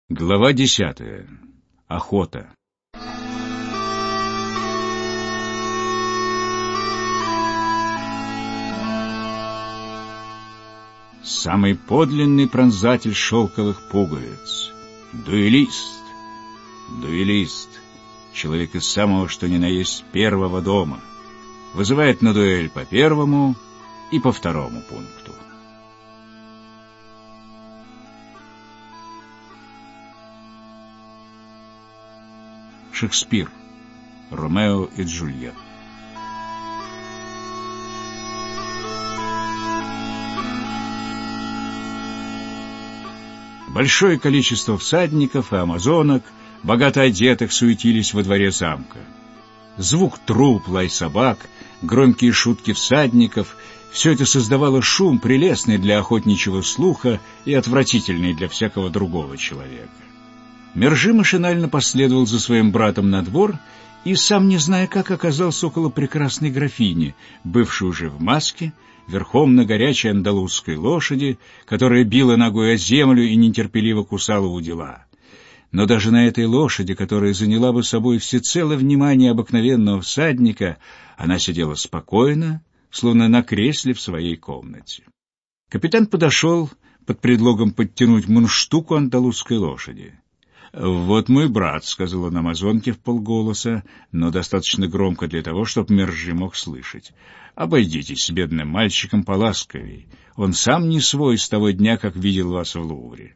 Глава 10. Охота. Самый подлинный пронзатель шелковых пуговиц. Дуэлист. Дуэлист. Человек из самого что ни на есть первого дома. Вызывает на дуэль по первому и по второму пункту. Шекспир. Ромео и Джульетта. Большое количество всадников и амазонок, богато одетых, суетились во дворе замка. Звук труп, лай собак, громкие шутки всадников — все это создавало шум, прелестный для охотничьего слуха и отвратительный для всякого другого человека. Мержи машинально последовал за своим братом на двор и, сам не зная как, оказался около прекрасной графини, бывшей уже в маске, верхом на горячей андалузской лошади, которая била ногой о землю и нетерпеливо кусала удила. Но даже на этой лошади, которая заняла бы собой всецело внимание обыкновенного всадника, она сидела спокойно, словно на кресле в своей комнате. Капитан подошел под предлогом подтянуть мундштуку андалузской лошади. «Вот мой брат», — сказал он амазонке вполголоса, но достаточно громко для того, чтобы Мержи мог слышать. «Обойдитесь с бедным мальчиком поласковей. Он сам не свой с того дня, как видел вас в Лувре».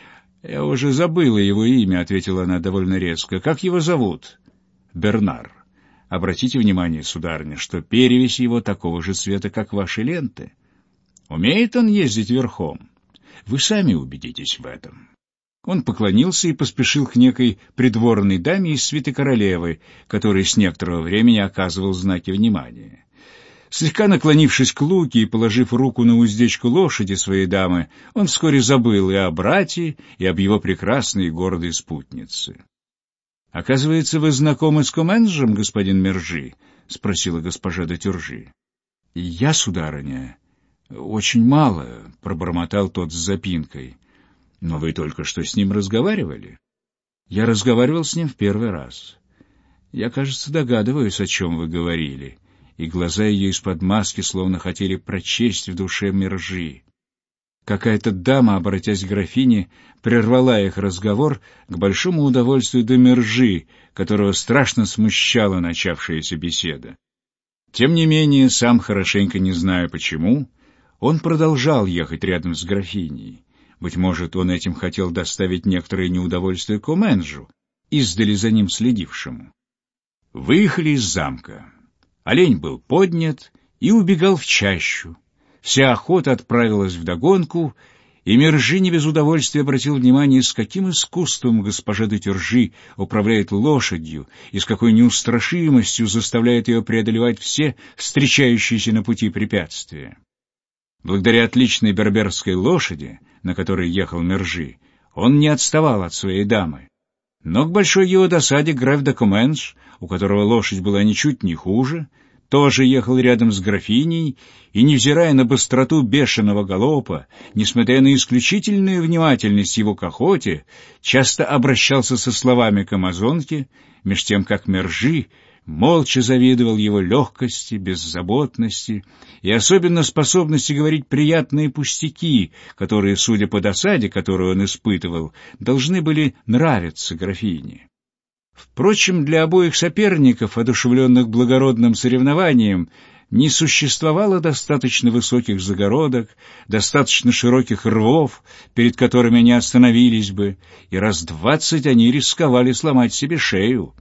«Я уже забыла его имя», — ответила она довольно резко. «Как его зовут?» «Бернар. Обратите внимание, сударыня, что перевесь его такого же цвета, как ваши ленты. Умеет он ездить верхом? Вы сами убедитесь в этом». Он поклонился и поспешил к некой придворной даме из свиты королевы, которой с некоторого времени оказывал знаки внимания. Слегка наклонившись к луке и положив руку на уздечку лошади своей дамы, он вскоре забыл и о брате, и об его прекрасной и гордой спутнице. — Оказывается, вы знакомы с Коменджем, господин Мержи? — спросила госпожа де Тюржи. — Я, сударыня, очень мало, — пробормотал тот с запинкой. — Но вы только что с ним разговаривали? — Я разговаривал с ним в первый раз. Я, кажется, догадываюсь, о чем вы говорили. И глаза ее из-под маски словно хотели прочесть в душе Мержи. Какая-то дама, обратясь к графине, прервала их разговор к большому удовольствию де Мержи, которого страшно смущала начавшаяся беседа. Тем не менее, сам хорошенько не зная почему, он продолжал ехать рядом с графиней. Быть может, он этим хотел доставить некоторое неудовольствие Коменджу, издали за ним следившему. Выехали из замка. Олень был поднят и убегал в чащу. Вся охота отправилась вдогонку, и Мержи не без удовольствия обратил внимание, с каким искусством госпожа де Тюржи управляет лошадью и с какой неустрашимостью заставляет ее преодолевать все встречающиеся на пути препятствия. Благодаря отличной берберской лошади, на которой ехал Мержи, он не отставал от своей дамы. Но к большой его досаде граф де Комендж, у которого лошадь была ничуть не хуже, тоже ехал рядом с графиней, и, невзирая на быстроту бешеного галопа, несмотря на исключительную внимательность его к охоте, часто обращался со словами к амазонке, меж тем как Мержи молча завидовал его легкости, беззаботности и особенно способности говорить приятные пустяки, которые, судя по досаде, которую он испытывал, должны были нравиться графине. Впрочем, для обоих соперников, одушевленных благородным соревнованием, не существовало достаточно высоких загородок, достаточно широких рвов, перед которыми они остановились бы, и раз 20 они рисковали сломать себе шею.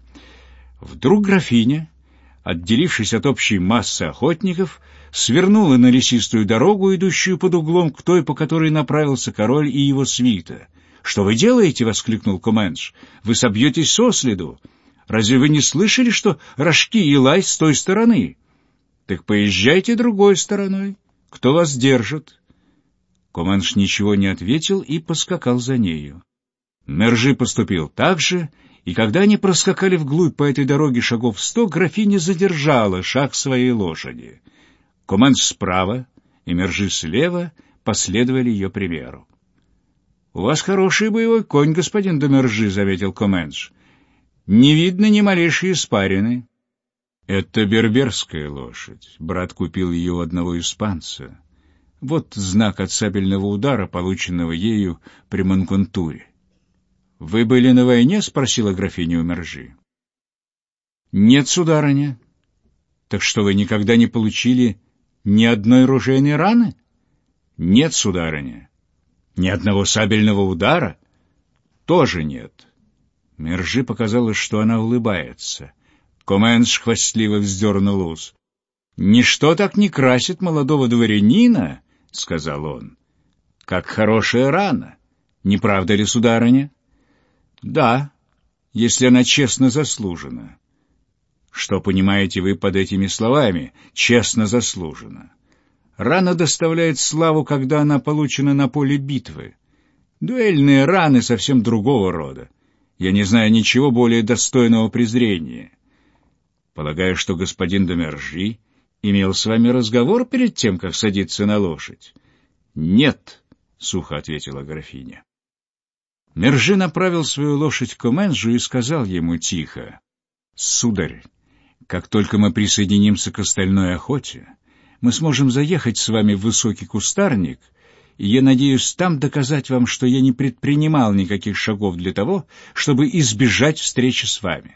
Вдруг графиня, отделившись от общей массы охотников, свернула на лесистую дорогу, идущую под углом к той, по которой направился король и его свита. «Что вы делаете?» — воскликнул Комендж. «Вы собьетесь со следу. Разве вы не слышали, что рожки и лай с той стороны? Так поезжайте другой стороной. Кто вас держит?» Комендж ничего не ответил и поскакал за нею. Мержи поступил так же, и когда они проскакали вглубь по этой дороге шагов 100, графиня задержала шаг своей лошади. Комендж справа и Мержи слева последовали ее примеру. — У вас хороший боевой конь, господин Домержи, — заметил Коменш. — Не видно ни малейшей испарины. — Это берберская лошадь. Брат купил ее у одного испанца. Вот знак от сабельного удара, полученного ею при Монконтуре. — Вы были на войне? — спросила графиня у Мержи. — Нет, сударыня. — Так что, вы никогда не получили ни одной ружейной раны? — Нет, сударыня. — Ни одного сабельного удара? — Тоже нет. Мержи показалось, что она улыбается. Коменш хвастливо вздернул ус. — Ничто так не красит молодого дворянина, — сказал он, — как хорошая рана. Не правда ли, сударыня? — Да, если она честно заслужена. — Что понимаете вы под этими словами «честно заслужена»? Рана доставляет славу, когда она получена на поле битвы. Дуэльные раны совсем другого рода. Я не знаю ничего более достойного презрения. Полагаю, что господин Домержи имел с вами разговор перед тем, как садиться на лошадь? — Нет, — сухо ответила графиня. Мержи направил свою лошадь к Коменжу и сказал ему тихо: — Сударь, как только мы присоединимся к остальной охоте, мы сможем заехать с вами в высокий кустарник, и я надеюсь там доказать вам, что я не предпринимал никаких шагов для того, чтобы избежать встречи с вами.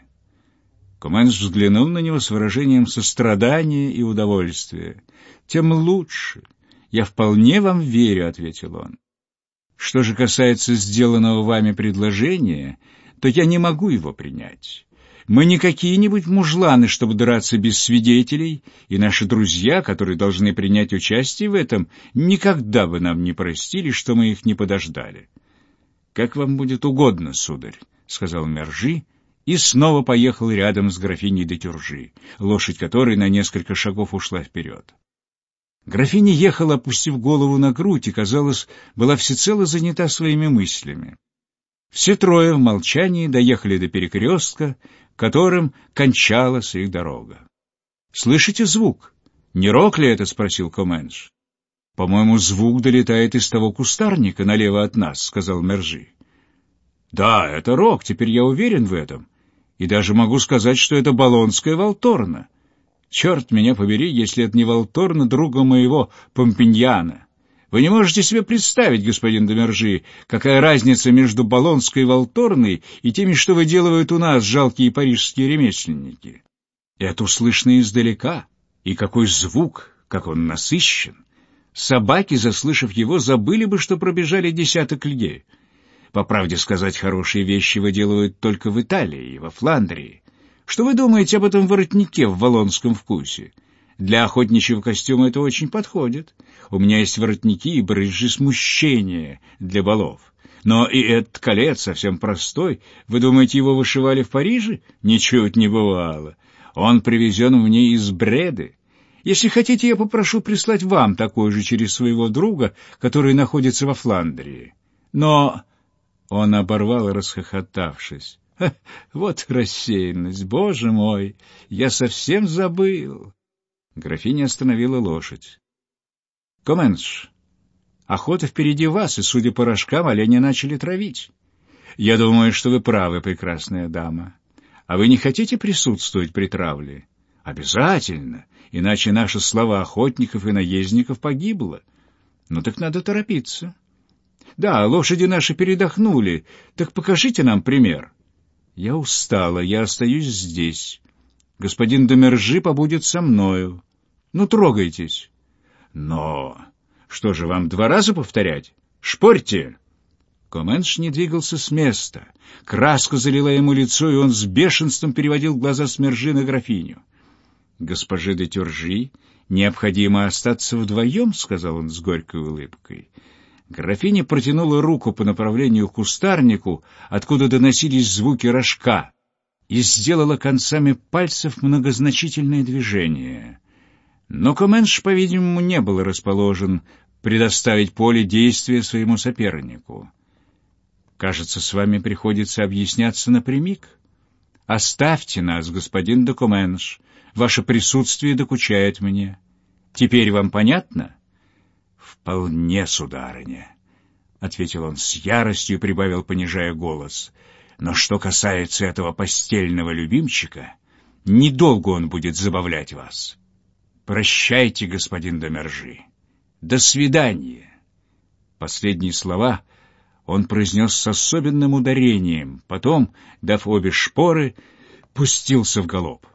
Коменш взглянул на него с выражением сострадания и удовольствия. — Тем лучше. Я вполне вам верю, — ответил он. — Что же касается сделанного вами предложения, то я не могу его принять. Мы не какие-нибудь мужланы, чтобы драться без свидетелей, и наши друзья, которые должны принять участие в этом, никогда бы нам не простили, что мы их не подождали. — Как вам будет угодно, сударь, — сказал Мержи, и снова поехал рядом с графиней де Тюржи, лошадь которой на несколько шагов ушла вперед. Графиня ехала, опустив голову на грудь, и, казалось, была всецело занята своими мыслями. Все трое в молчании доехали до перекрестка, которым кончалась их дорога. — Слышите звук? Не рог ли это? — спросил Коменш. — По-моему, звук долетает из того кустарника налево от нас, — сказал Мержи. — Да, это рог, теперь я уверен в этом. И даже могу сказать, что это болонская валторна. Черт меня побери, если это не валторна друга моего Помпиньяна. Вы не можете себе представить, господин Домержи, какая разница между болонской валторной и теми, что выделывают у нас жалкие парижские ремесленники. Это слышно издалека. И какой звук, как он насыщен. Собаки, заслышав его, забыли бы, что пробежали десяток лье. По правде сказать, хорошие вещи выделывают только в Италии и во Фландрии. Что вы думаете об этом воротнике в валлонском вкусе? Для охотничьего костюма это очень подходит. У меня есть воротники и брызжи смущения для балов. Но и этот колец совсем простой. Вы думаете, его вышивали в Париже? Ничуть не бывало. Он привезен мне из Бреды. Если хотите, я попрошу прислать вам такой же через своего друга, который находится во Фландрии. Но... Он оборвал, расхохотавшись. Вот рассеянность, боже мой, я совсем забыл. Графиня остановила лошадь. — Коменш, охота впереди вас, и, судя по рожкам, оленя начали травить. Я думаю, что вы правы, прекрасная дама. А вы не хотите присутствовать при травле? — Обязательно, иначе наша слава охотников и наездников погибла. Ну так надо торопиться. Да, лошади наши передохнули, так покажите нам пример. Я устала, я остаюсь здесь. Господин Домержи побудет со мною. Ну, трогайтесь. Но что же, вам 2 раза повторять? Шпорьте! Коменш не двигался с места. Краска залила ему лицо, и он с бешенством переводил глаза с Мержи на графиню. — Госпоже де Тюржи необходимо остаться вдвоем, — сказал он с горькой улыбкой. Графиня протянула руку по направлению к кустарнику, откуда доносились звуки рожка, и сделала концами пальцев многозначительное движение. Но Коменш, по-видимому, не был расположен предоставить поле действия своему сопернику. «Кажется, с вами приходится объясняться напрямик. Оставьте нас, господин де Коменш, ваше присутствие докучает мне. Теперь вам понятно?» — Вполне, сударыня. ответил он с яростью и прибавил, понижая голос. «Но что касается этого постельного любимчика, недолго он будет забавлять вас. Прощайте, господин де Мержи. До свидания». Последние слова он произнес с особенным ударением, потом, дав обе шпоры, пустился в галоп.